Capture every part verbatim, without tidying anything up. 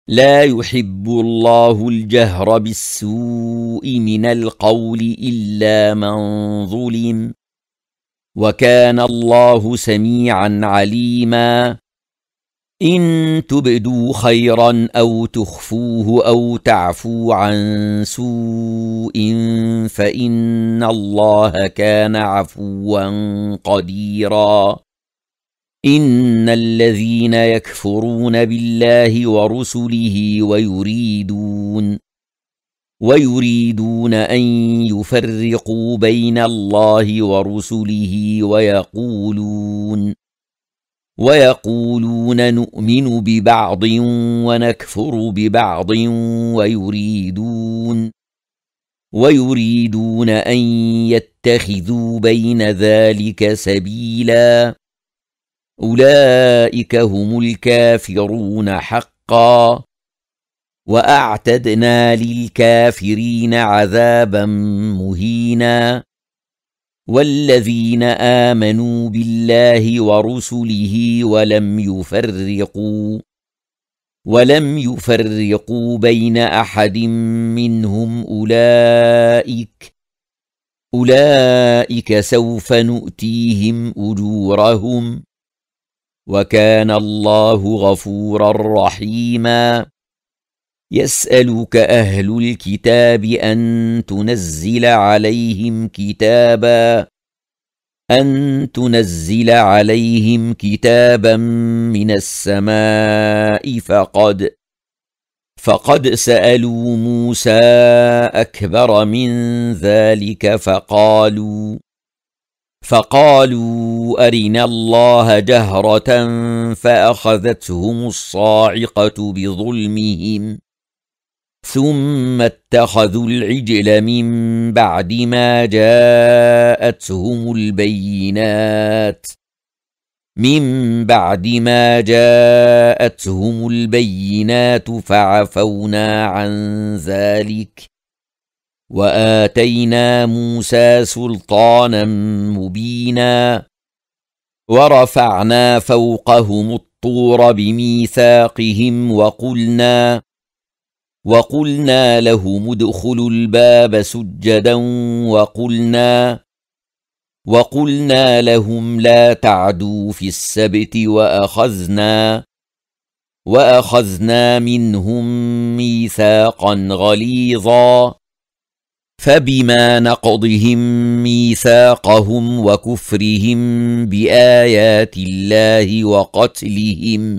لا يحب الله الجهر بالسوء من القول إلا من ظلم، وكان الله سميعا عليما. إن تبدوا خيرا أو تخفوه أو تعفو عن سوء فإن الله كان عفوا قديرا. إن الذين يكفرون بالله ورسله ويريدون ويريدون أن يفرقوا بين الله ورسله ويقولون ويقولون نؤمن ببعض ونكفر ببعض ويريدون ويريدون أن يتخذوا بين ذلك سبيلا. أولئك هم الكافرون حقا، وأعتدنا للكافرين عذابا مهينا. والذين آمنوا بالله ورسله ولم يفرقوا ولم يفرقوا بين أحد منهم أولئك أولئك سوف نؤتيهم أجورهم، وكان الله غفورا رحيما. يسألك أهل الكتاب أن تنزل عليهم كتابا أن تنزل عليهم كتابا من السماء فقد فقد سألوا موسى أكبر من ذلك فقالوا فقالوا أرنا الله جهرة فأخذتهم الصاعقة بظلمهم ثم اتخذوا العجل من بعد ما جاءتهم البينات من بعد ما جاءتهم البينات فعفونا عن ذلك وآتينا موسى سلطانا مبينا. ورفعنا فوقهم الطور بميثاقهم وقلنا وقلنا لهم ادخلوا الباب سجدا وقلنا وقلنا لهم لا تعدوا في السبت وأخذنا وأخذنا منهم ميثاقا غليظا. فبما نقضهم ميثاقهم وكفرهم بآيات الله وقتلهم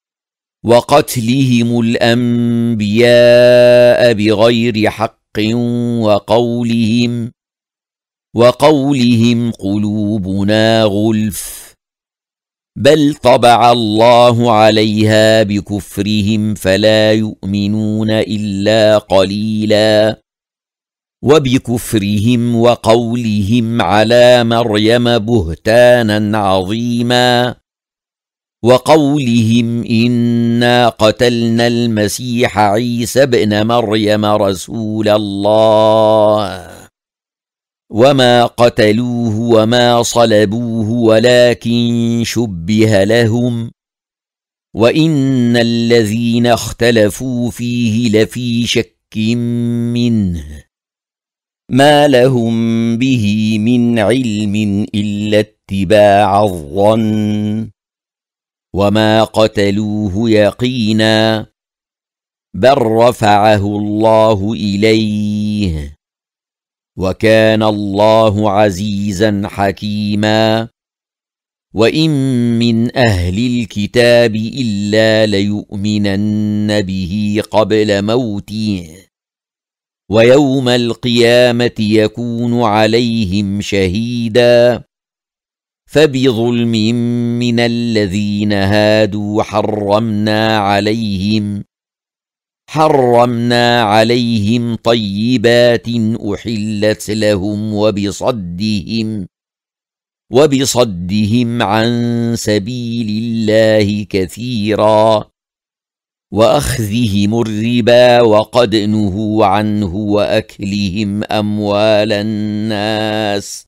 وقتلهم الأنبياء بغير حق وقولهم وقولهم قلوبنا غلف بل طبع الله عليها بكفرهم فلا يؤمنون إلا قليلا. وبكفرهم وقولهم على مريم بهتانا عظيما وقولهم إنا قتلنا المسيح عيسى ابن مريم رسول الله وما قتلوه وما صلبوه ولكن شبه لهم وإن الذين اختلفوا فيه لفي شك منه ما لهم به من علم إلا اتباع الظن وما قتلوه يقينا بل رفعه الله إليه وكان الله عزيزا حكيما. وإن من أهل الكتاب إلا ليؤمنن به قبل موته ويوم القيامة يكون عليهم شهيدا. فبظلم من الذين هادوا حرمنا عليهم حرمنا عليهم طيبات أحلت لهم وبصدهم وبصدهم عن سبيل الله كثيرا وأخذهم الربا وقد نهوا عنه وأكلهم أموال الناس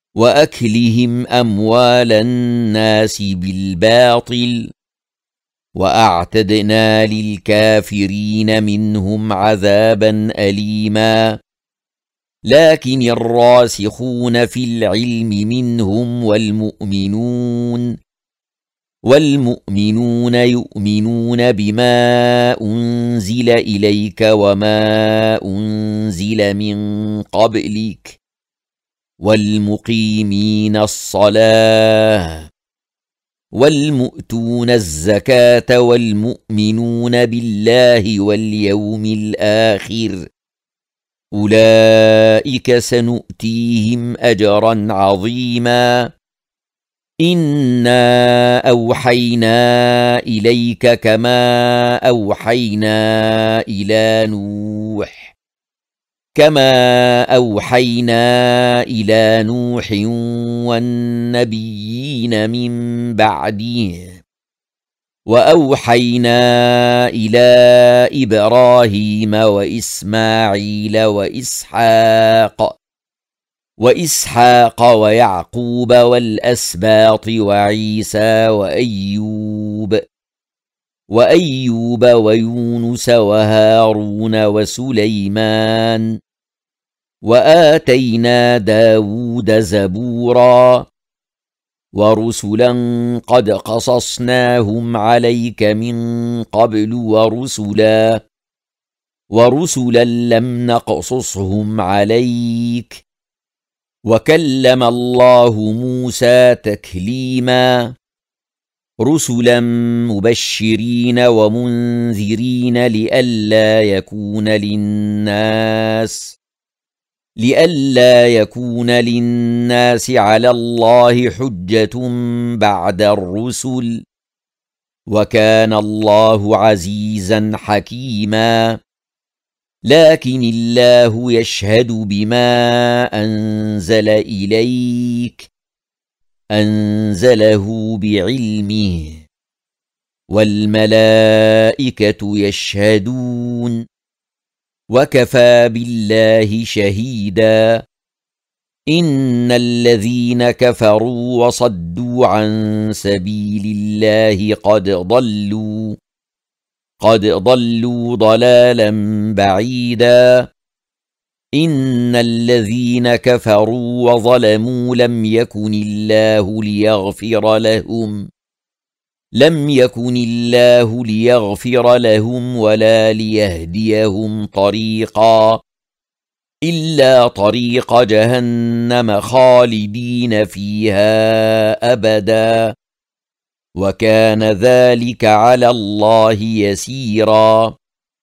وأكلهم أموال الناس بالباطل وأعتدنا للكافرين منهم عذابا أليما لكن الراسخون في العلم منهم والمؤمنون والمؤمنون يؤمنون بما أنزل إليك وما أنزل من قبلك والمقيمين الصلاة والمؤتون الزكاة والمؤمنون بالله واليوم الآخر أولئك سنؤتيهم أجرا عظيما إنا أوحينا إليك كما أوحينا إلى نوح كما أوحينا إلى نوح والنبيين من بعده وأوحينا إلى إبراهيم وإسماعيل وإسحاق وإسحاق ويعقوب والأسباط وعيسى وأيوب وأيوب ويونس وهارون وسليمان وآتينا داود زبورا ورسلا قد قصصناهم عليك من قبل ورسلا ورسلا لم نقصصهم عليك وكلم الله موسى تكليما رسلا مبشرين ومنذرين لئلا يكون للناس لئلا يكون للناس على الله حجة بعد الرسل وكان الله عزيزا حكيما لكن الله يشهد بما أنزل إليك أنزله بعلمه والملائكة يشهدون وكفى بالله شهيدا إن الذين كفروا وصدوا عن سبيل الله قد ضلوا قد ضلوا ضلالا بعيدا إن الذين كفروا وظلموا لم يكن الله ليغفر لهم لم يكن الله ليغفر لهم ولا ليهديهم طريقا إلا طريق جهنم خالدين فيها أبدا وكان ذلك على الله يسيرا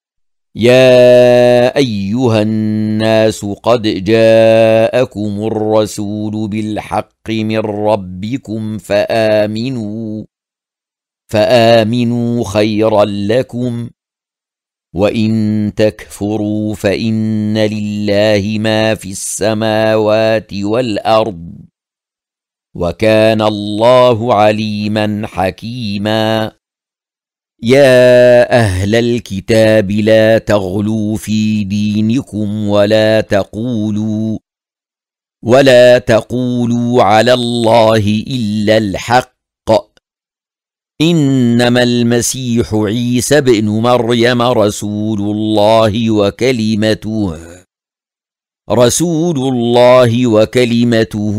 يا أيها الناس قد جاءكم الرسول بالحق من ربكم فآمنوا فآمنوا خيرا لكم وإن تكفروا فإن لله ما في السماوات والأرض وكان الله عليما حكيما يا أهل الكتاب لا تغلوا في دينكم ولا تقولوا ولا تقولوا على الله إلا الحق إنما المسيح عيسى ابن مريم رسول الله وكلمته رسول الله وكلمته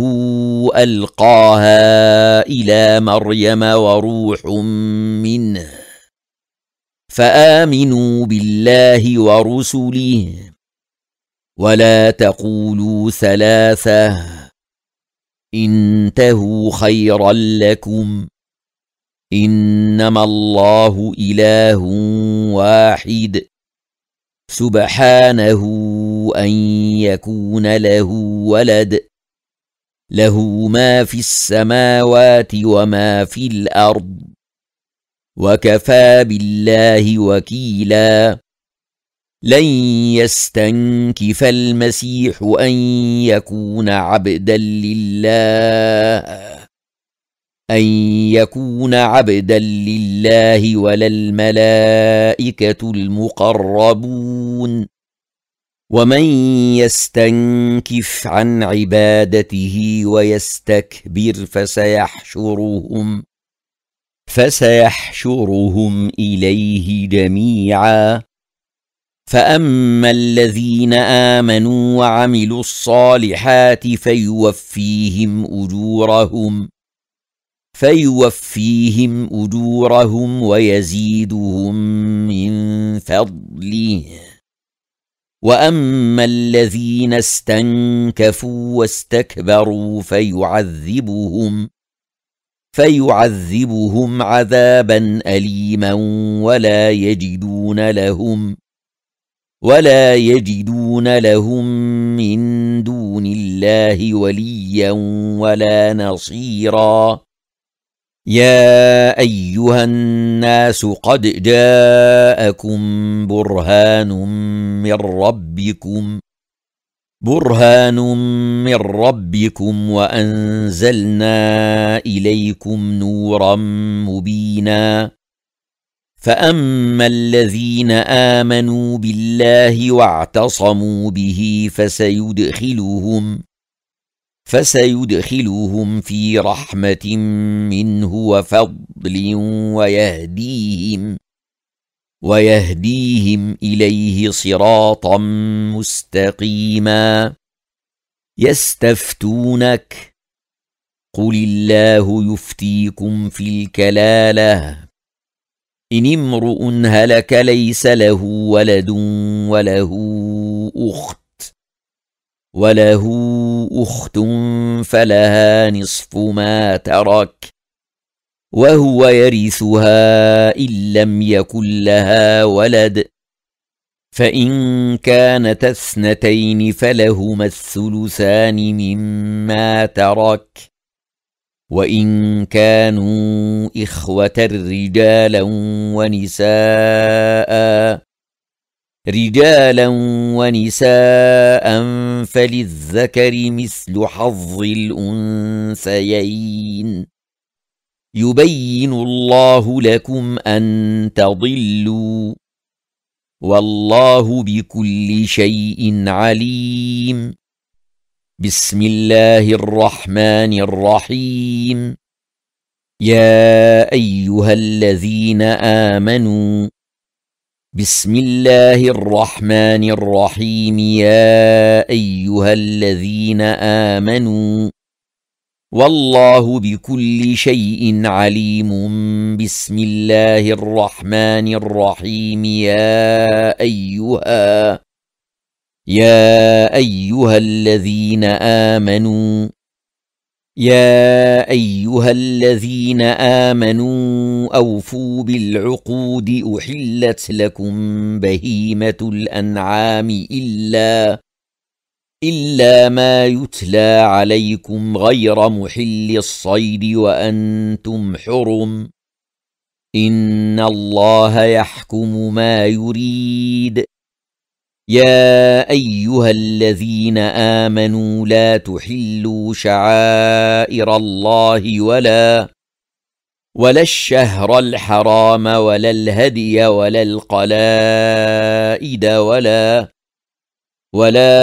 ألقاها إلى مريم وروح منه فآمنوا بالله ورسله ولا تقولوا ثلاثة انتهوا خيرا لكم إنما الله إله واحد سبحانه أن يكون له ولد له ما في السماوات وما في الأرض وكفى بالله وكيلا لن يستنكف المسيح أن يكون عبدا لله أن يكون عبدا لله ولا الملائكة المقربون ومن يستنكف عن عبادته ويستكبر فسيحشرهم فسيحشرهم إليه جميعا. فأما الذين آمنوا وعملوا الصالحات فيوفيهم أجورهم فيوفيهم أجورهم ويزيدهم من فضله. وأما الذين استنكفوا واستكبروا فيعذبهم فيعذبهم عذابا أليما ولا يجدون لهم ولا يجدون لهم من دون الله وليا ولا نصيرا. يا أيها الناس قد جاءكم برهان من ربكم برهان من ربكم وأنزلنا إليكم نورا مبينا. فأما الذين آمنوا بالله واعتصموا به فسيدخلهم فسيدخلهم في رحمة منه وفضل ويهديهم ويهديهم إليه صراطا مستقيما. يستفتونك قل الله يفتيكم في الكلالة إن امرؤ هلك ليس له ولد وله أخت وله أخت فلها نصف ما ترك وهو يرثها إن لم يكن لها ولد فإن كانت اثنتين فلهما الثلثان مما ترك وإن كانوا إخوة رجالا ونساء رجالا ونساء فللذكر مثل حظ الأنثيين. يبين الله لكم أن تضلوا والله بكل شيء عليم. بسم الله الرحمن الرحيم. يا أيها الذين آمنوا بسم الله الرحمن الرحيم. يا أيها الذين آمنوا والله بكل شيء عليم. بسم الله الرحمن الرحيم. يا أيها يا أيها الذين آمنوا يا أيها الذين آمنوا أوفوا بالعقود أحلت لكم بهيمة الأنعام إلا إلا ما يتلى عليكم غير محل الصيد وأنتم حرم إن الله يحكم ما يريد. يا أيها الذين آمنوا لا تحلوا شعائر الله ولا ولا الشهر الحرام ولا الهدي ولا القلائد ولا ولا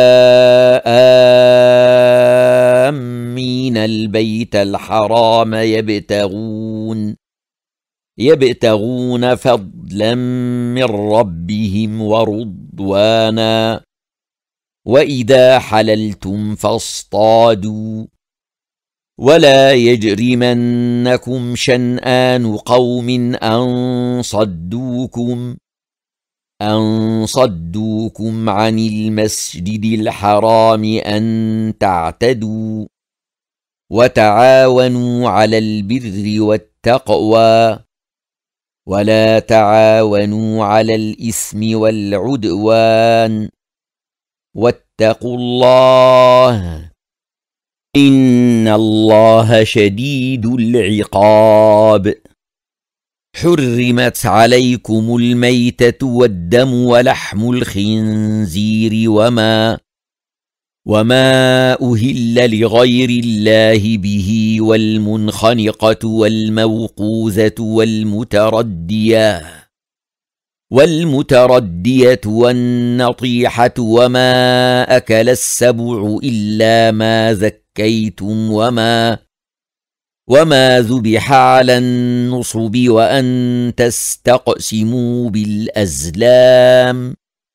آمين البيت الحرام يبتغون يبتغون فضلا من ربهم ورضوانا. وإذا حللتم فاصطادوا ولا يجرمنكم شنآن قوم أن صدوكم أن صدوكم عن المسجد الحرام أن تعتدوا وتعاونوا على البر والتقوى ولا تعاونوا على الإثم والعدوان واتقوا الله إن الله شديد العقاب. حرمت عليكم الميتة والدم ولحم الخنزير وما وما أهل لغير الله به والمنخنقة والموقوذة والمتردية والمتردية والنطيحة وما أكل السبع إلا ما ذكيتم وما وما ذبح على النصب وأن تستقسموا بالأزلام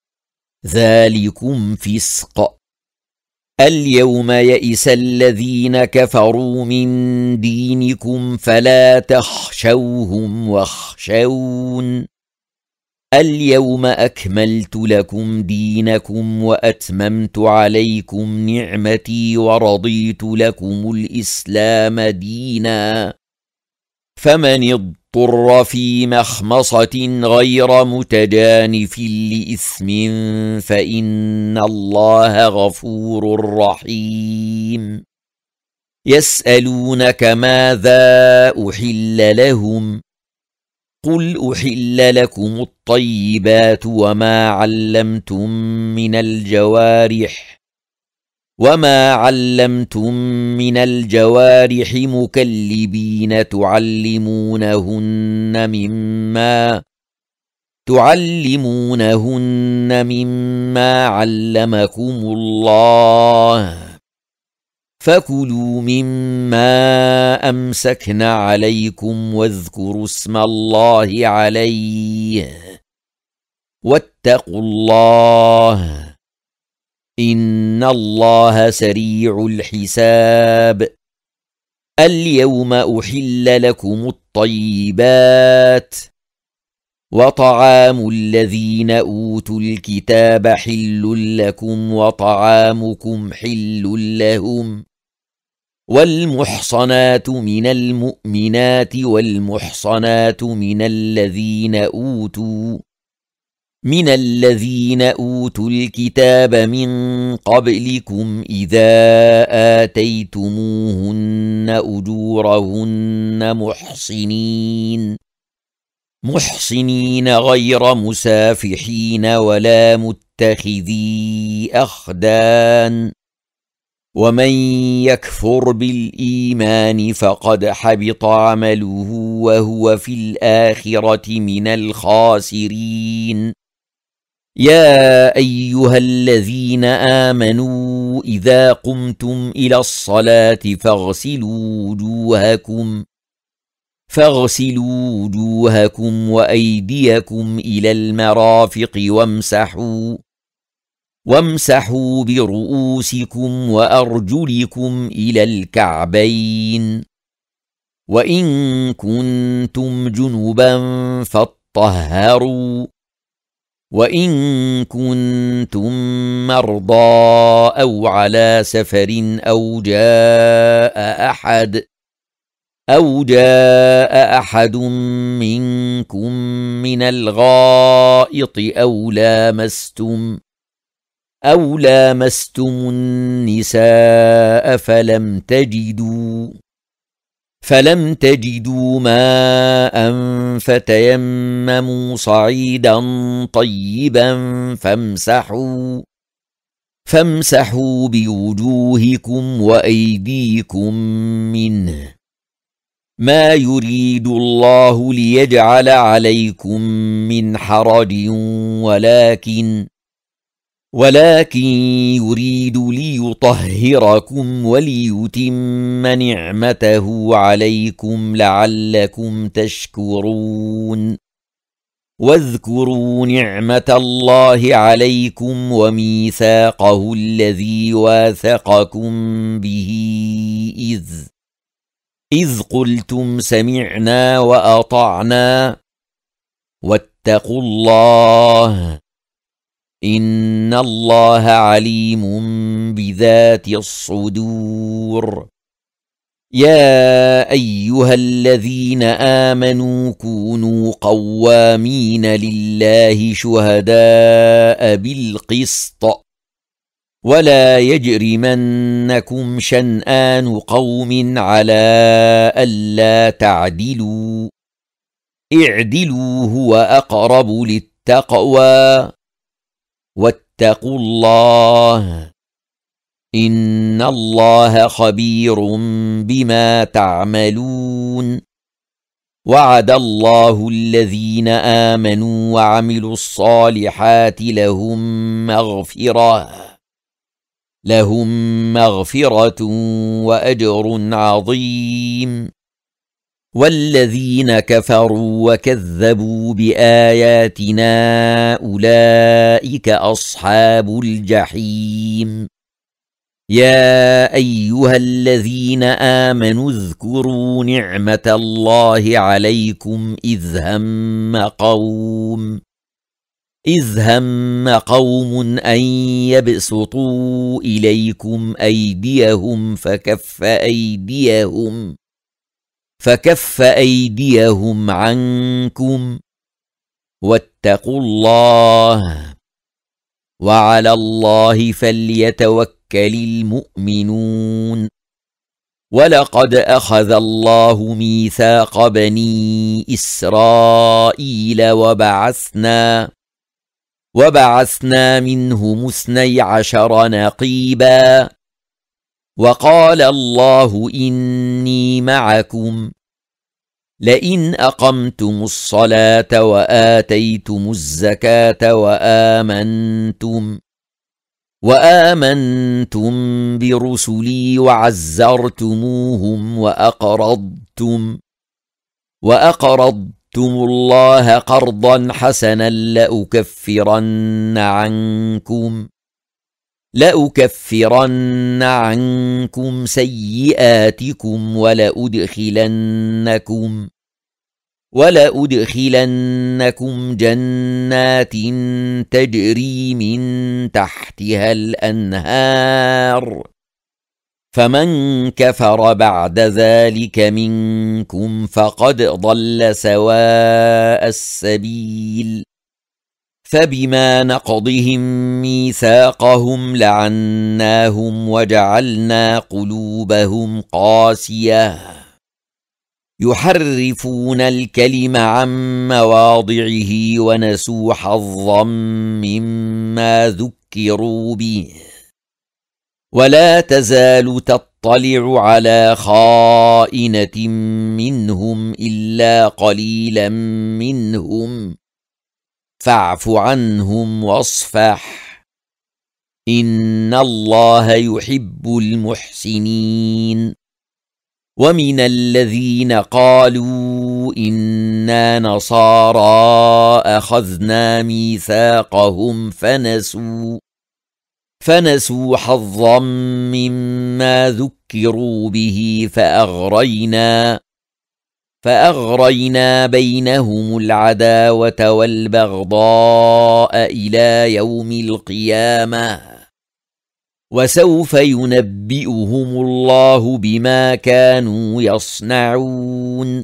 ذلكم فسق. اليوم يئس الذين كفروا من دينكم فلا تخشوهم واخشون اليوم أكملت لكم دينكم وأتممت عليكم نعمتي ورضيت لكم الإسلام دينا فمن اضطر في مخمصة غير متجانف لإثم فإن الله غفور رحيم. يسألونك ماذا أحل لهم قل أحل لكم الطيبات وما علمتم من الجوارح وما علمتم من الجوارح مكلبين تعلمونهن مما تعلمونهن مما علمكم الله فكلوا مما أمسكن عليكم واذكروا اسم الله عليه واتقوا الله إن الله سريع الحساب. اليوم أحل لكم الطيبات وطعام الذين أوتوا الكتاب حل لكم وطعامكم حل لهم والمحصنات من المؤمنات والمحصنات من الذين أوتوا من الذين أوتوا الكتاب من قبلكم إذا آتيتموهن أجورهن محصنين محصنين غير مسافحين ولا متخذي أخدان ومن يكفر بالإيمان فقد حبط عمله وهو في الآخرة من الخاسرين. يا أيها الذين آمنوا إذا قمتم إلى الصلاة فاغسلوا وجوهكم فاغسلوا وجوهكم وأيديكم إلى المرافق وامسحوا وامسحوا برؤوسكم وأرجلكم إلى الكعبين وإن كنتم جنبا فاطهروا وإن كنتم مرضى أو على سفر أو جاء أحد أو جاء أحد منكم من الغائط أو لامستم أو لامستم النساء فلم تجدوا فلم تجدوا ماء فتيمموا صعيدا طيبا فامسحوا فامسحوا بوجوهكم وأيديكم منه ما يريد الله ليجعل عليكم من حرج ولكن ولكن يريد ليطهركم وليتم نعمته عليكم لعلكم تشكرون. واذكروا نعمة الله عليكم وميثاقه الذي واثقكم به إذ إذ قلتم سمعنا وأطعنا واتقوا الله إن الله عليم بذات الصدور. يا أيها الذين آمنوا كونوا قوامين لله شهداء بالقسط ولا يجرمنكم شنآن قوم على ألا تعدلوا اعدلوا هو أقرب للتقوى واتقوا الله إن الله خبير بما تعملون. وعد الله الذين آمنوا وعملوا الصالحات لهم مغفرة لهم مغفرة وأجر عظيم. والذين كفروا وكذبوا بآياتنا أولئك أصحاب الجحيم. يا أيها الذين آمنوا اذكروا نعمة الله عليكم إذ هم قوم إذ هم قوم أن يبسطوا إليكم أيديهم فكف أيديهم فكف أيديهم عنكم واتقوا الله وعلى الله فليتوكل المؤمنون. ولقد أخذ الله ميثاق بني إسرائيل وبعثنا وبعثنا منهم اثني عشر نقيبا وقال الله إني معكم لئن أقمتم الصلاة وآتيتم الزكاة وآمنتم وآمنتم برسلي وعزرتموهم وأقرضتم وأقرضتم الله قرضا حسنا لأكفرن عنكم لأكفرن عنكم سيئاتكم ولأدخلنكم ولأدخلنكم جنات تجري من تحتها الأنهار فمن كفر بعد ذلك منكم فقد ضل سواء السبيل. فبما نقضهم ميثاقهم لعناهم وجعلنا قلوبهم قاسية يحرفون الكلم عن مواضعه ونسوا حظا مما ذكروا به ولا تزال تطلع على خائنة منهم إلا قليلا منهم فاعف عنهم واصفح إن الله يحب المحسنين. ومن الذين قالوا إنا نصارى أخذنا ميثاقهم فنسوا فنسوا حظا مما ذكروا به فأغرينا فأغرينا بينهم العداوة والبغضاء إلى يوم القيامة وسوف ينبئهم الله بما كانوا يصنعون.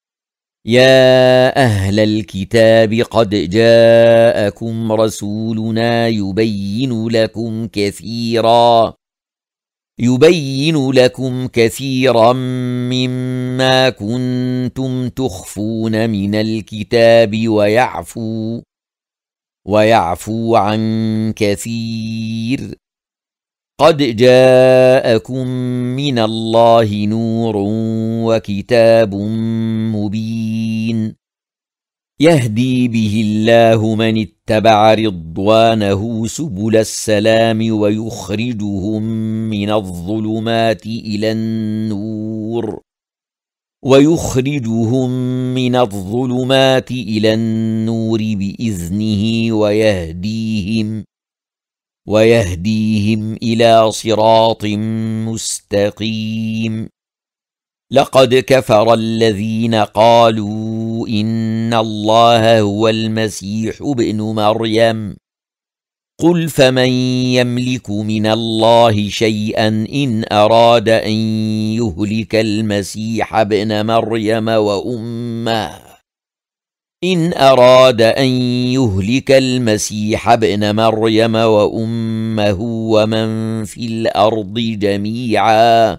يا أهل الكتاب قد جاءكم رسولنا يبين لكم كثيرا يبين لكم كثيرا مما كنتم تخفون من الكتاب ويعفو ويعفو عن كثير. قد جاءكم من الله نور وكتاب مبين يهدي به الله من اتبع رضوانه سبل السلام ويخرجهم من الظلمات إلى النور ويخرجهم من الظلمات إلى النور بإذنه ويهديهم ويهديهم إلى صراط مستقيم. لقد كفر الذين قالوا إن الله هو المسيح ابن مريم قل فمن يملك من الله شيئا إن أراد أن يهلك المسيح ابن مريم وأمه إن أراد أن يهلك المسيح ابن مريم وأمه ومن في الأرض جميعا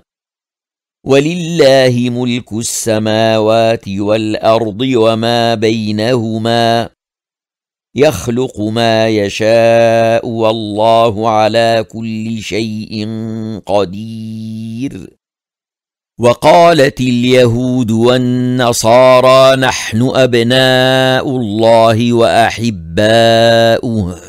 ولله ملك السماوات والأرض وما بينهما يخلق ما يشاء والله على كل شيء قدير. وقالت اليهود والنصارى نحن أبناء الله وأحباؤه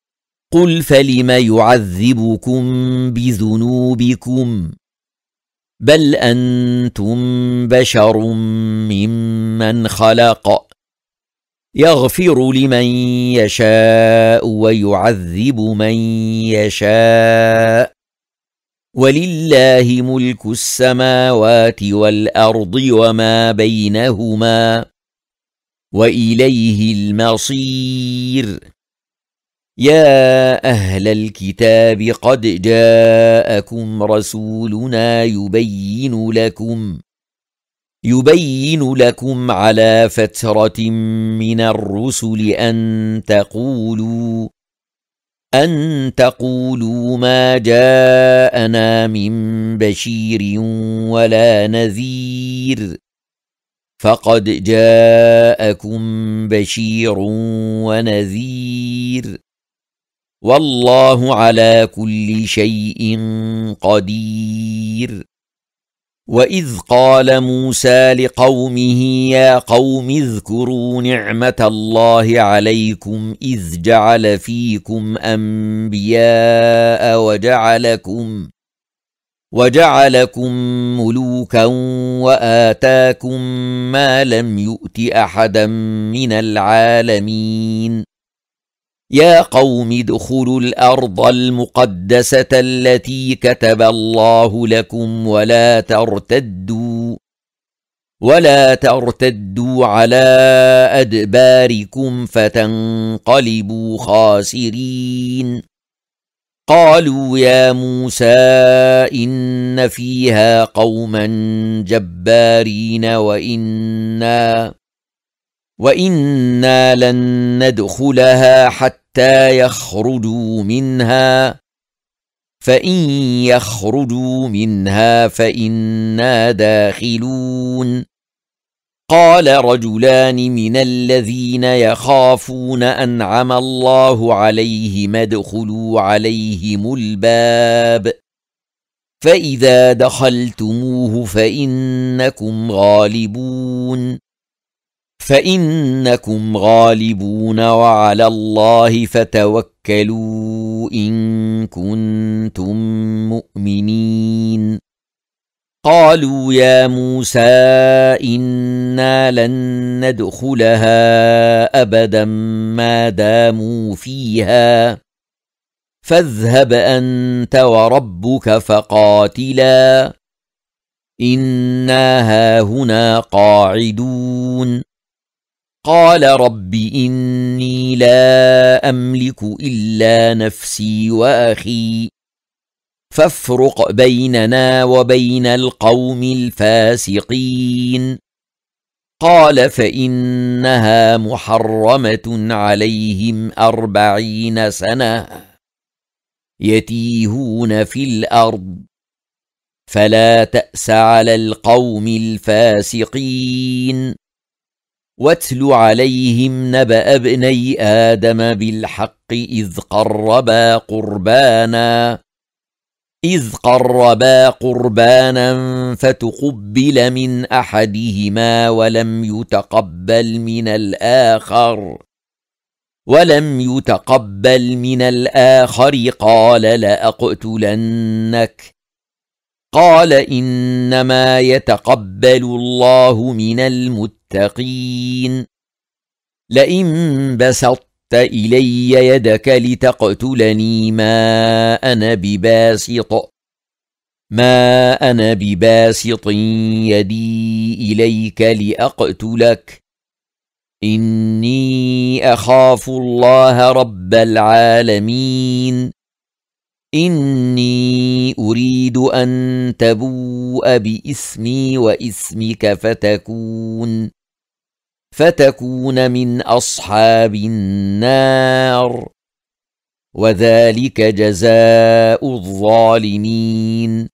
قل فلم يعذبكم بذنوبكم بل أنتم بشر ممن خلق يغفر لمن يشاء ويعذب من يشاء ولله ملك السماوات والأرض وما بينهما وإليه المصير. يا أهل الكتاب قد جاءكم رسولنا يبين لكم يبين لكم على فترة من الرسل أن تقولوا أن تقولوا ما جاءنا من بشير ولا نذير فقد جاءكم بشير ونذير والله على كل شيء قدير. وإذ قال موسى لقومه يا قوم اذكروا نعمة الله عليكم إذ جعل فيكم أنبياء وجعلكم وجعلكم ملوكا وآتاكم ما لم يؤت أحدا من العالمين. يا قوم ادخلوا الأرض المقدسة التي كتب الله لكم ولا ترتدوا ولا ترتدوا على أدباركم فتنقلبوا خاسرين. قالوا يا موسى إن فيها قوما جبارين وإنا وإنا لن ندخلها حتى يخرجوا منها فإن يخرجوا منها فإنا داخلون. قال رجلان من الذين يخافون أنعم الله عليهم ادخلوا عليهم الباب فإذا دخلتموه فإنكم غالبون فإنكم غالبون وعلى الله فتوكلوا إن كنتم مؤمنين. قالوا يا موسى إنا لن ندخلها أبدا ما داموا فيها فاذهب أنت وربك فقاتلا إنا هاهنا قاعدون. قال رب إني لا أملك إلا نفسي وأخي فافرق بيننا وبين القوم الفاسقين. قال فإنها محرمة عليهم أربعين سنة يتيهون في الأرض فلا تأس على القوم الفاسقين. واتل عليهم نبأ ابني آدم بالحق إذ قربا قربانا إذ قربا قربانا فتقبل من أحدهما ولم يتقبل من الآخر ولم يتقبل من الآخر قال لأقتلنك قال إنما يتقبل الله من المتقين. لئن بسطت إلي يدك لتقتلني ما أنا بباسط ما أنا بباسط يدي إليك لأقتلك إني أخاف الله رب العالمين. إني أريد أن تبوء بإثمي وإثمك فتكون فتكون من أصحاب النار وذلك جزاء الظالمين.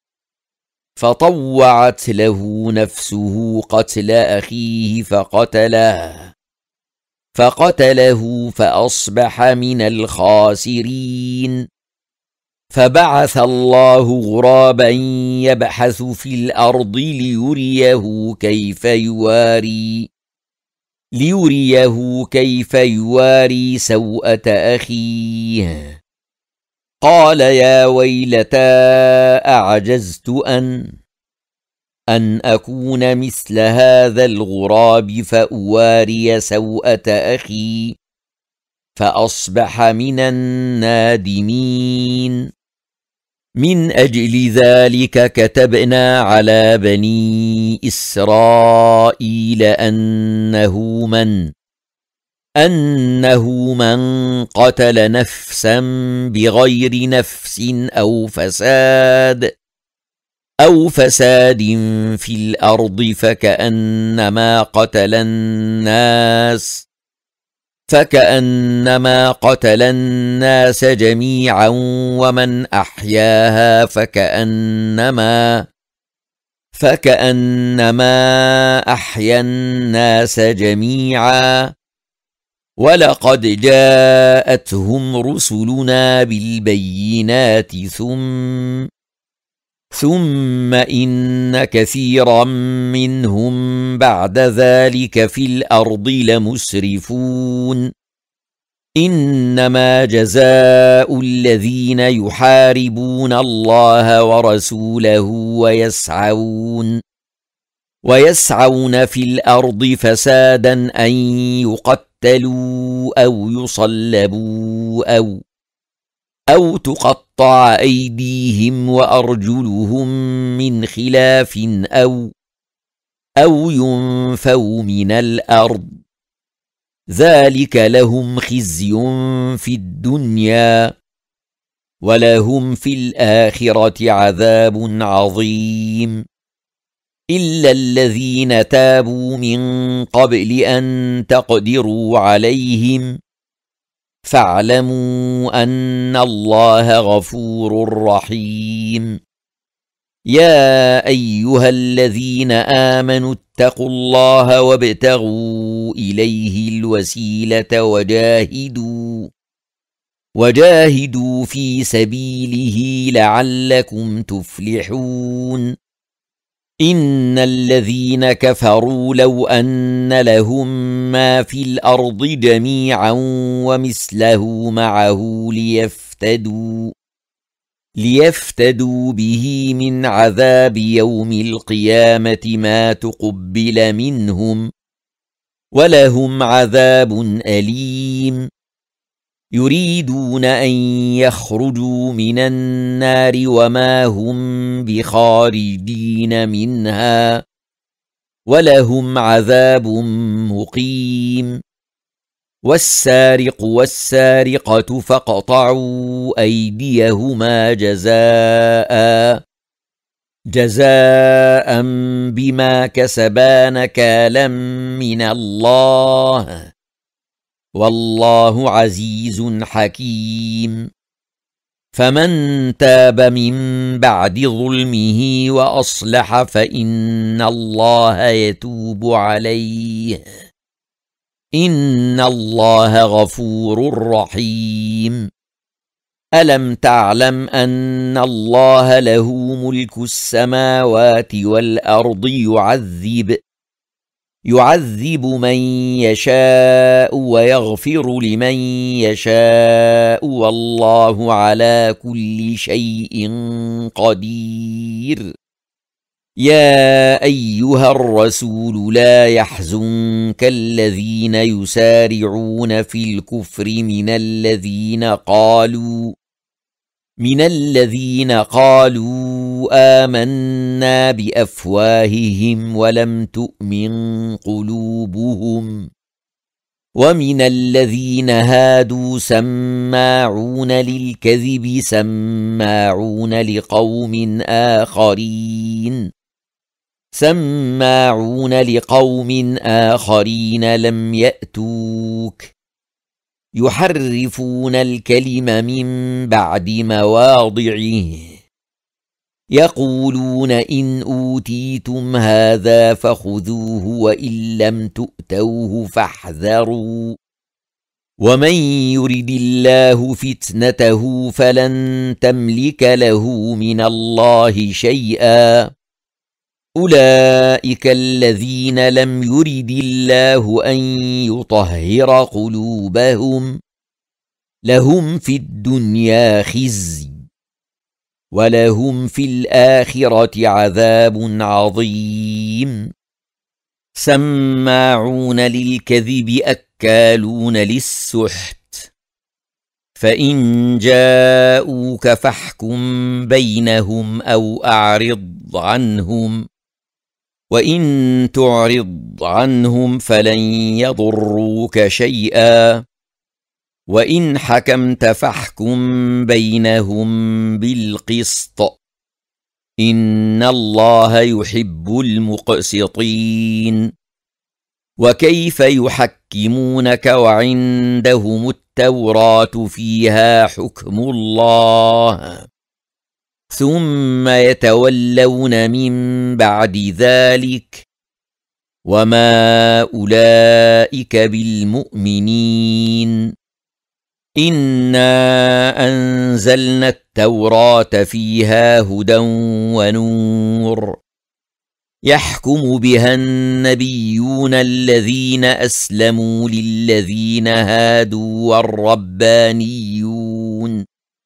فطوعت له نفسه قتل أخيه فقتله فقتله فأصبح من الخاسرين. فبعث الله غرابا يبحث في الأرض ليريه كيف يواري ليريه كيف يواري سوءة أخيه. قال يا ويلتى أعجزت أن أن أكون مثل هذا الغراب فأواري سوءة أخي فأصبح من النادمين. من أجل ذلك كتبنا على بني إسرائيل أنه من أنه من قتل نفسا بغير نفس أو فساد أو فساد في الأرض فكأنما قتل الناس فكأنما قتل الناس جميعا ومن أحياها فكأنما فكأنما أحيا الناس جميعا. ولقد جاءتهم رسلنا بالبينات ثم ثم إن كثيرا منهم بعد ذلك في الأرض لمسرفون. إنما جزاء الذين يحاربون الله ورسوله ويسعون ويسعون في الأرض فسادا أن يقتلوا أو يصلبوا أو أو تقطع أيديهم وأرجلهم من خلاف أو أو ينفوا من الأرض. ذلك لهم خزي في الدنيا ولهم في الآخرة عذاب عظيم. إلا الذين تابوا من قبل أن تقدروا عليهم فاعلموا أن الله غفور رحيم. يا أيها الذين آمنوا اتقوا الله وابتغوا إليه الوسيلة وجاهدوا وجاهدوا في سبيله لعلكم تفلحون. إن الذين كفروا لو أن لهم ما في الأرض جميعا ومثله معه ليفتدوا ليفتدوا به من عذاب يوم القيامة ما تقبل منهم ولهم عذاب أليم. يريدون أن يخرجوا من النار وما هم بخارجين منها ولهم عذاب مقيم. والسارق والسارقة فاقطعوا أيديهما جزاء جزاء بما كسبا نكالا من الله والله عزيز حكيم. فمن تاب من بعد ظلمه وأصلح فإن الله يتوب عليه إن الله غفور رحيم. ألم تعلم أن الله له ملك السماوات والأرض يعذب يعذب من يشاء ويغفر لمن يشاء والله على كل شيء قدير. يا أيها الرسول لا يحزنك الذين يسارعون في الكفر من الذين قالوا من الذين قالوا آمنا بأفواههم ولم تؤمن قلوبهم ومن الذين هادوا سماعون للكذب سماعون لقوم آخرين سماعون لقوم آخرين لم يأتوك يحرفون الكلم من بعد مواضعه يقولون إن أوتيتم هذا فخذوه وإن لم تؤتوه فاحذروا ومن يرد الله فتنته فلن تملك له من الله شيئا أولئك الذين لم يرد الله أن يطهر قلوبهم لهم في الدنيا خزي ولهم في الآخرة عذاب عظيم. سماعون للكذب أكالون للسحت، فإن جاءوك فاحكم بينهم أو أعرض عنهم، وإن تعرض عنهم فلن يضروك شيئا، وإن حكمت فاحكم بينهم بالقسط، إن الله يحب المقسطين. وكيف يحكمونك وعندهم التوراة فيها حكم الله، ثم يتولون من بعد ذلك، وما أولئك بالمؤمنين. إنا أنزلنا التوراة فيها هدى ونور، يحكم بها النبيون الذين أسلموا للذين هادوا والربانيون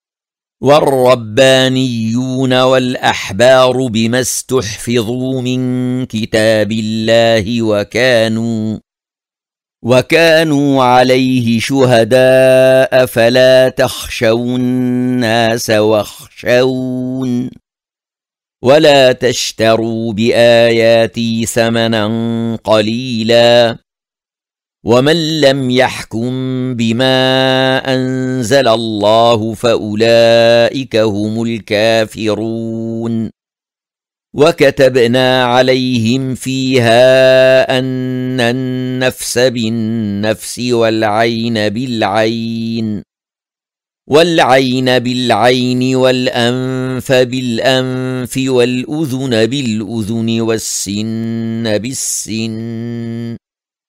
والربانيون والأحبار بما استحفظوا من كتاب الله وكانوا وكانوا عليه شهداء، فلا تخشوا الناس واخشون، ولا تشتروا بآياتي ثمنا قليلا، ومن لم يحكم بما أنزل الله فأولئك هم الكافرون. وكتبنا عليهم فيها أن النفس بالنفس والعين بالعين والعين بالعين والأنف بالأنف والأذن بالأذن والسن بالسن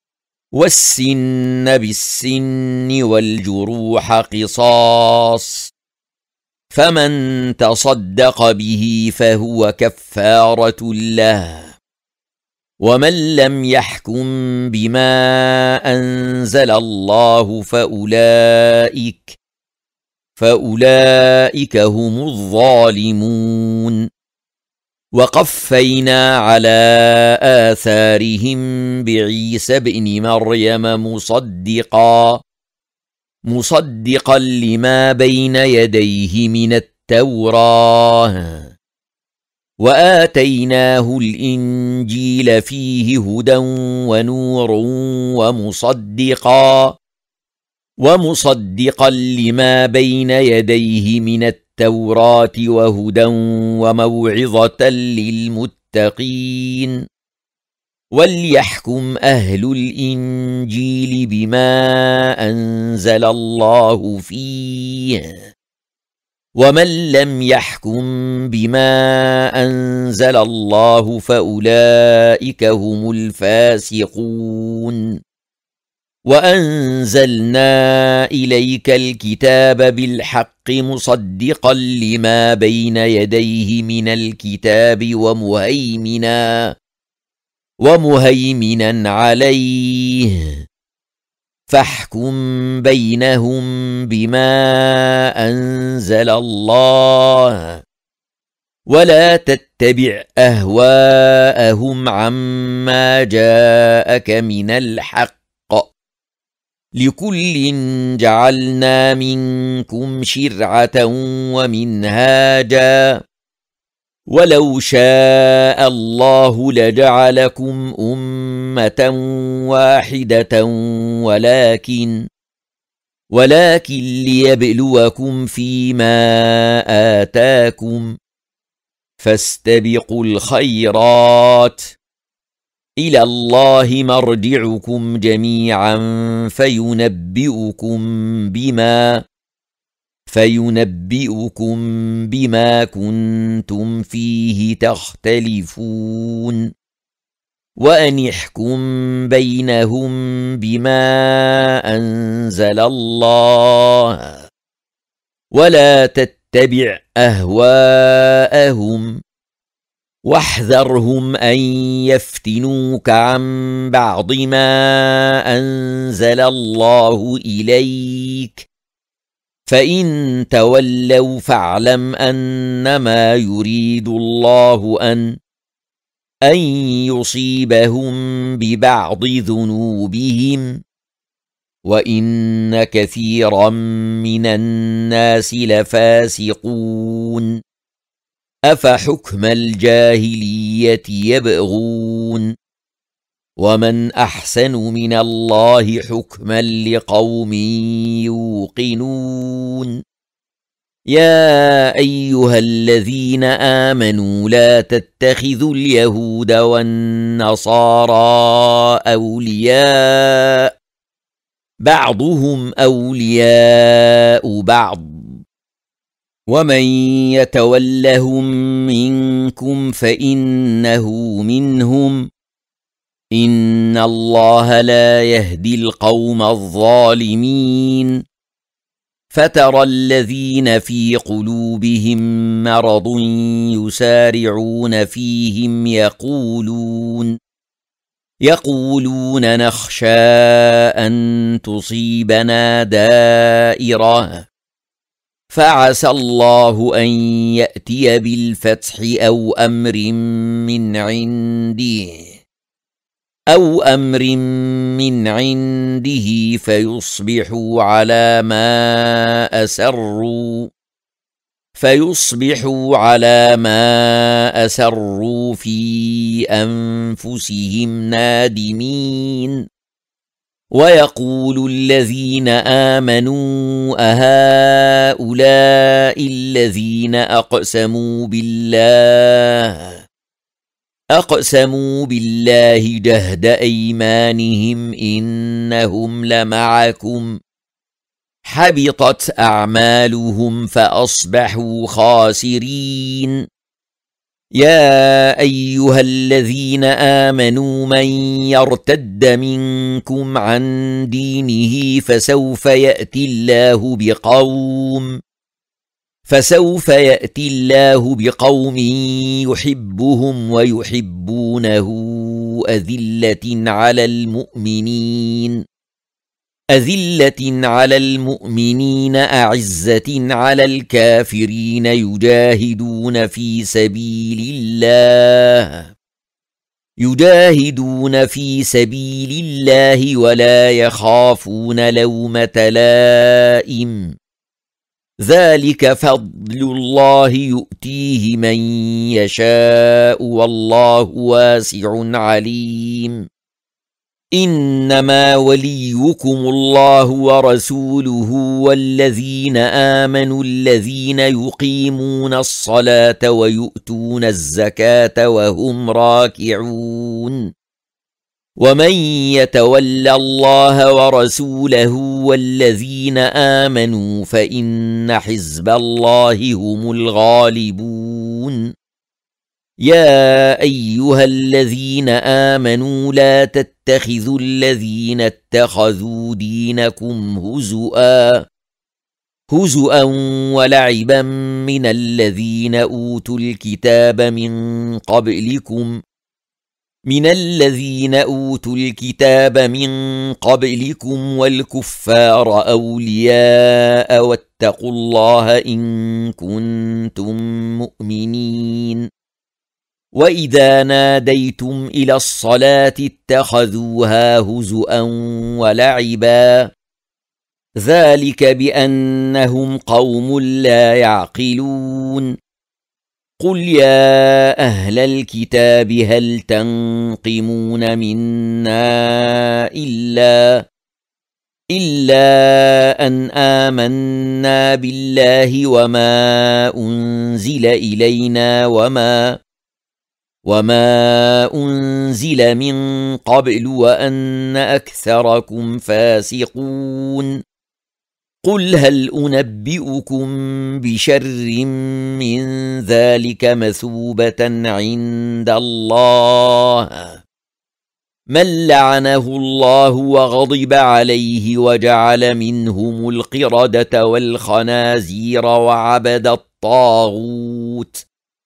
والسن بالسن والجروح قصاص، فمن تصدق به فهو كفارة له. ومن لم يحكم بما أنزل الله فأولئك فأولئك هم الظالمون. وقفينا على آثارهم بعيسى ابن مريم مصدقا مصدقا لما بين يديه من التوراة، وآتيناه الإنجيل فيه هدى ونور ومصدقا ومصدقا لما بين يديه من التوراة وهدى وموعظة للمتقين. وليحكم أهل الإنجيل بما أنزل الله فيه، ومن لم يحكم بما أنزل الله فأولئك هم الفاسقون. وأنزلنا إليك الكتاب بالحق مصدقا لما بين يديه من الكتاب ومهيمنا ومهيمنا عليه، فاحكم بينهم بما أنزل الله، ولا تتبع أهواءهم عما جاءك من الحق، لكل جعلنا منكم شرعة ومنهاجا، ولو شاء الله لجعلكم أمة واحدة ولكن ولكن ليبلوكم فيما آتاكم، فاستبقوا الخيرات، إلى الله مرجعكم جميعا فينبئكم بما فينبئكم بما كنتم فيه تختلفون. وأن احكم بينهم بما أنزل الله، ولا تتبع أهواءهم، واحذرهم أن يفتنوك عن بعض ما أنزل الله إليك، فإن تولوا فاعلم أنما يريد الله أن أن يصيبهم ببعض ذنوبهم وإن كثيرا من الناس لفاسقون أفحكم الجاهلية يبغون ومن أحسن من الله حكما لقوم يوقنون يا أيها الذين آمنوا لا تتخذوا اليهود والنصارى أولياء بعضهم أولياء بعض ومن يتولهم منكم فإنه منهم إن الله لا يهدي القوم الظالمين فترى الذين في قلوبهم مرض يسارعون فيهم يقولون يقولون نخشى أن تصيبنا دائرة فعسى الله أن يأتي بالفتح أو أمر من عنده أو أمر من عنده فيصبحوا على ما أسروا فيصبحوا على ما أسروا في أنفسهم نادمين ويقول الذين آمنوا أهؤلاء الذين أقسموا بالله أقسموا بالله جهد أيمانهم إنهم لمعكم حبطت أعمالهم فأصبحوا خاسرين يا أيها الذين آمنوا من يرتد منكم عن دينه فسوف يأتي الله بقوم فسوف يأتي الله بقوم يحبهم ويحبونه أذلة على المؤمنين أذلة على المؤمنين أعزة على الكافرين يجاهدون في سبيل الله يجاهدون في سبيل الله ولا يخافون لومة لائم ذلك فضل الله يؤتيه من يشاء والله واسع عليم إنما وليكم الله ورسوله والذين آمنوا الذين يقيمون الصلاة ويؤتون الزكاة وهم راكعون ومن يتول الله ورسوله والذين آمنوا فإن حزب الله هم الغالبون يا أيها الذين آمنوا لا تتخذوا الذين اتخذوا دينكم هزؤا هزؤا ولعبا من الذين أوتوا الكتاب من قبلكم من الذين أوتوا الكتاب من قبلكم والكفار أولياء واتقوا الله إن كنتم مؤمنين وإذا ناديتم إلى الصلاة اتخذوها هزؤا ولعبا ذلك بأنهم قوم لا يعقلون قل يا أهل الكتاب هل تنقمون منا إلا إلا أن آمنا بالله وما أنزل إلينا وما وما أنزل من قبل وأن أكثركم فاسقون قل هل أنبئكم بشر من ذلك مثوبة عند الله من لعنه الله وغضب عليه وجعل منهم القردة والخنازير وعبد الطاغوت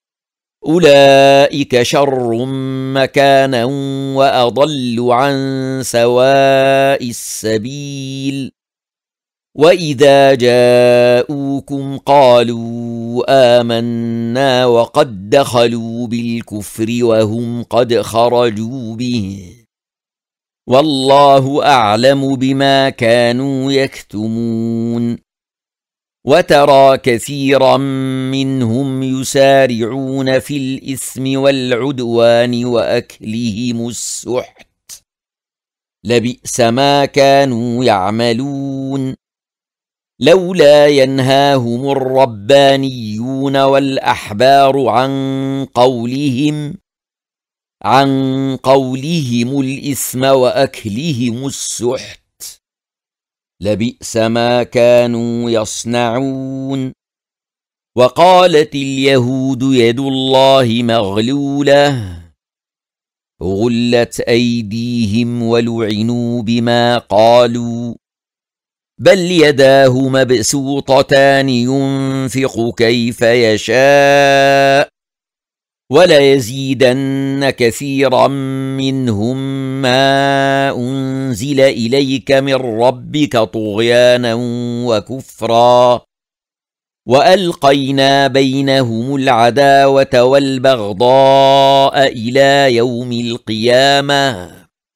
أولئك شر مكانا وأضل عن سواء السبيل وإذا جاءوكم قالوا آمنا وقد دخلوا بالكفر وهم قد خرجوا به والله أعلم بما كانوا يكتمون وترى كثيرا منهم يسارعون في الإثم والعدوان وأكلهم السحت لبئس ما كانوا يعملون لولا ينهاهم الربانيون والأحبار عن قولهم عن قولهم الإثم وأكلهم السحت لبئس ما كانوا يصنعون وقالت اليهود يد الله مغلولة غلت أيديهم ولعنوا بما قالوا بل يداه مبسوطتان ينفق كيف يشاء وليزيدن كثيرا منهم ما أنزل إليك من ربك طغيانا وكفرا وألقينا بينهم العداوة والبغضاء إلى يوم القيامة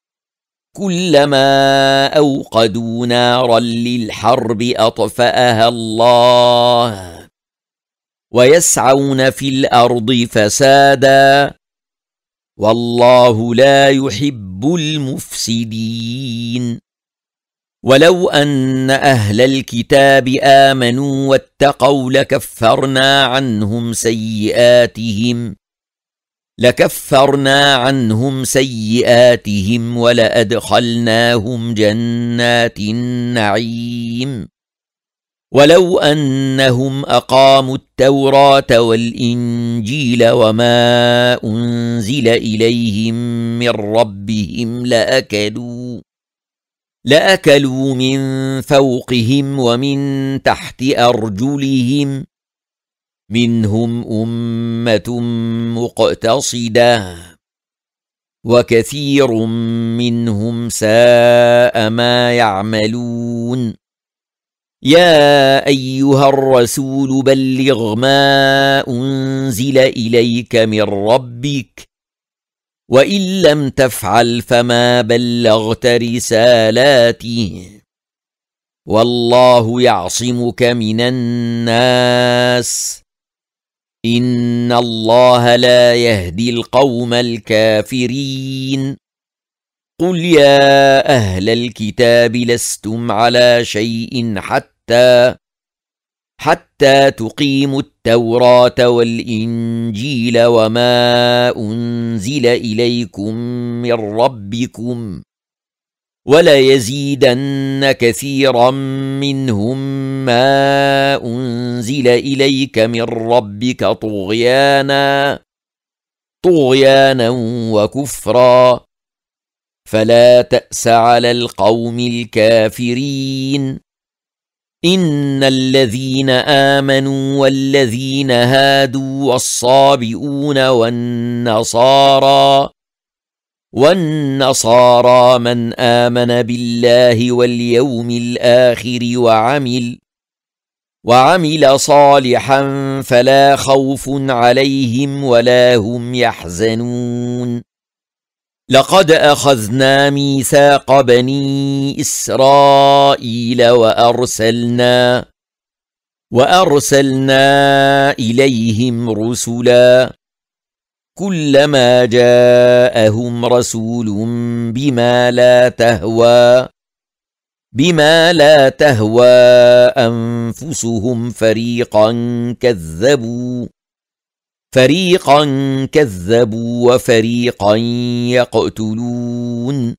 كلما أوقدوا نارا للحرب أطفأها الله ويسعون في الأرض فسادا والله لا يحب المفسدين ولو أن أهل الكتاب آمنوا واتقوا لكفرنا عنهم سيئاتهم لكفرنا عنهم سيئاتهم ولأدخلناهم جنات النعيم ولو أنهم أقاموا التوراة والإنجيل وما أنزل إليهم من ربهم لأكلوا لأكلوا من فوقهم ومن تحت أرجلهم منهم أمة مقتصدة وكثير منهم ساء ما يعملون يا أيها الرسول بلغ ما أنزل إليك من ربك وإن لم تفعل فما بلغت رسالاته والله يعصمك من الناس إن الله لا يهدي القوم الكافرين قل يا أهل الكتاب لستم على شيء حتى حتى تقيموا التوراة والإنجيل وما أنزل إليكم من ربكم وليزيدن كثيرا منهم ما أنزل إليك من ربك طغيانا طغيانا وكفرا فلا تأس على القوم الكافرين إن الذين آمنوا والذين هادوا والصابئون والنصارى والنصارى من آمن بالله واليوم الآخر وعمل وعمل صالحا فلا خوف عليهم ولا هم يحزنون لقد أخذنا ميثاق بني إسرائيل وأرسلنا وأرسلنا إليهم رسلا كلما جاءهم رسول بما لا تهوى بما لا تهوى أنفسهم فريقا كذبوا فريقا كذبوا وفريقا يقتلون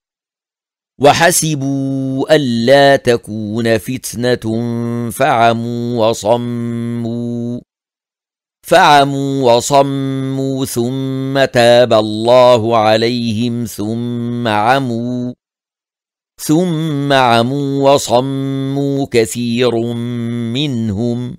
وحسبوا ألا تكون فتنة فعموا وصموا فعموا وصموا ثم تاب الله عليهم ثم عموا ثم عموا وصموا كثير منهم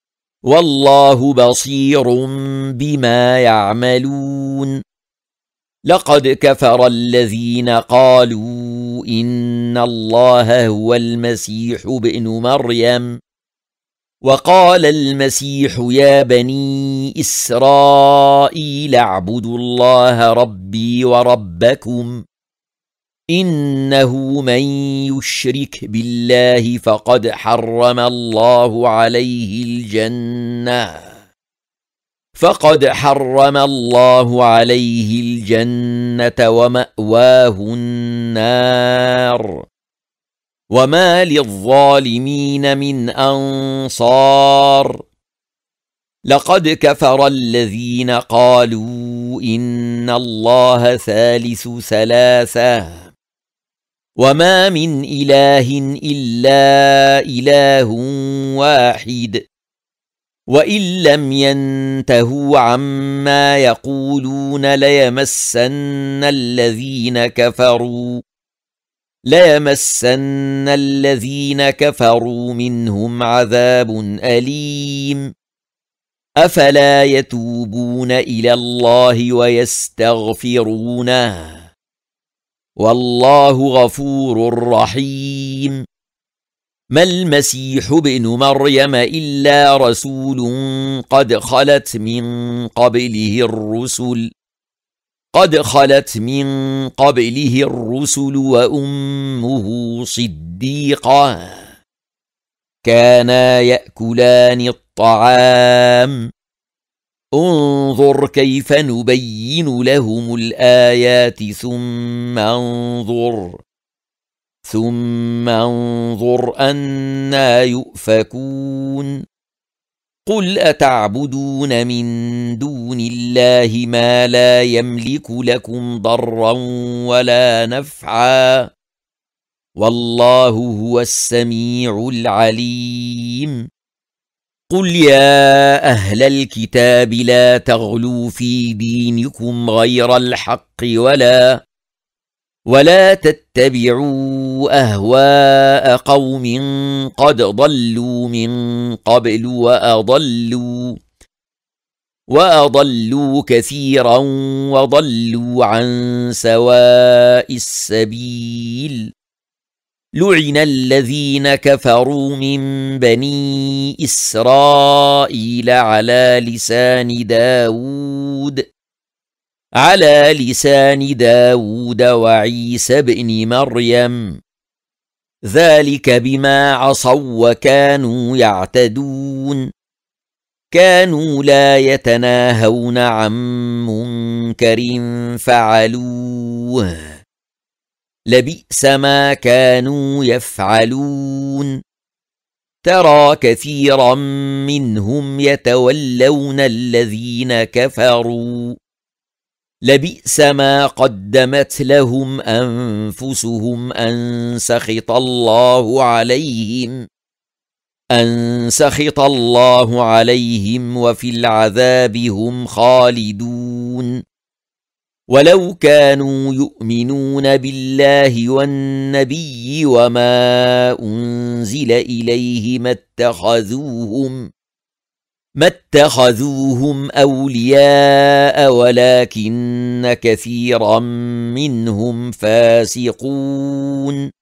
والله بصير بما يعملون لقد كفر الذين قالوا إن الله هو المسيح ابن مريم وقال المسيح يا بني إسرائيل اعبدوا الله ربي وربكم إنه من يشرك بالله فقد حرم الله عليه الجنة فقد حرم الله عليه الجنة ومأواه النار وما للظالمين من أنصار لقد كفر الذين قالوا إن الله ثالث ثلاثة وما من إله إلا إله واحد وإن لم ينتهوا عما يقولون ليمسن الذين كفروا ليمسن الذين كفروا منهم عذاب أليم أفلا يتوبون إلى الله ويستغفرونه والله غفور رحيم ما المسيح ابن مريم إلا رسول قد خلت من قبله الرسل قد خلت من قبله الرسل وأمه صديقة كانا يأكلان الطعام انظر كيف نبين لهم الآيات ثم انظر ثم انظر أنى يؤفكون قل أتعبدون من دون الله ما لا يملك لكم ضرا ولا نفعا والله هو السميع العليم قل يا أهل الكتاب لا تغلوا في دينكم غير الحق ولا ولا تتبعوا أهواء قوم قد ضلوا من قبل وأضلوا وأضلوا كثيرا وضلوا عن سواء السبيل لعن الذين كفروا من بني إسرائيل على لسان داود على لسان داود وعيسى بن مريم ذلك بما عصوا وكانوا يعتدون كانوا لا يتناهون عن منكر فعلوه لبئس ما كانوا يفعلون ترى كثيرا منهم يتولون الذين كفروا لبئس ما قدمت لهم أنفسهم أن سخط الله عليهم أن سخط الله عليهم وفي العذاب هم خالدون ولو كانوا يؤمنون بالله والنبي وما أنزل إليه ما اتخذوهم ما اتخذوهم أولياء ولكن كثيرا منهم فاسقون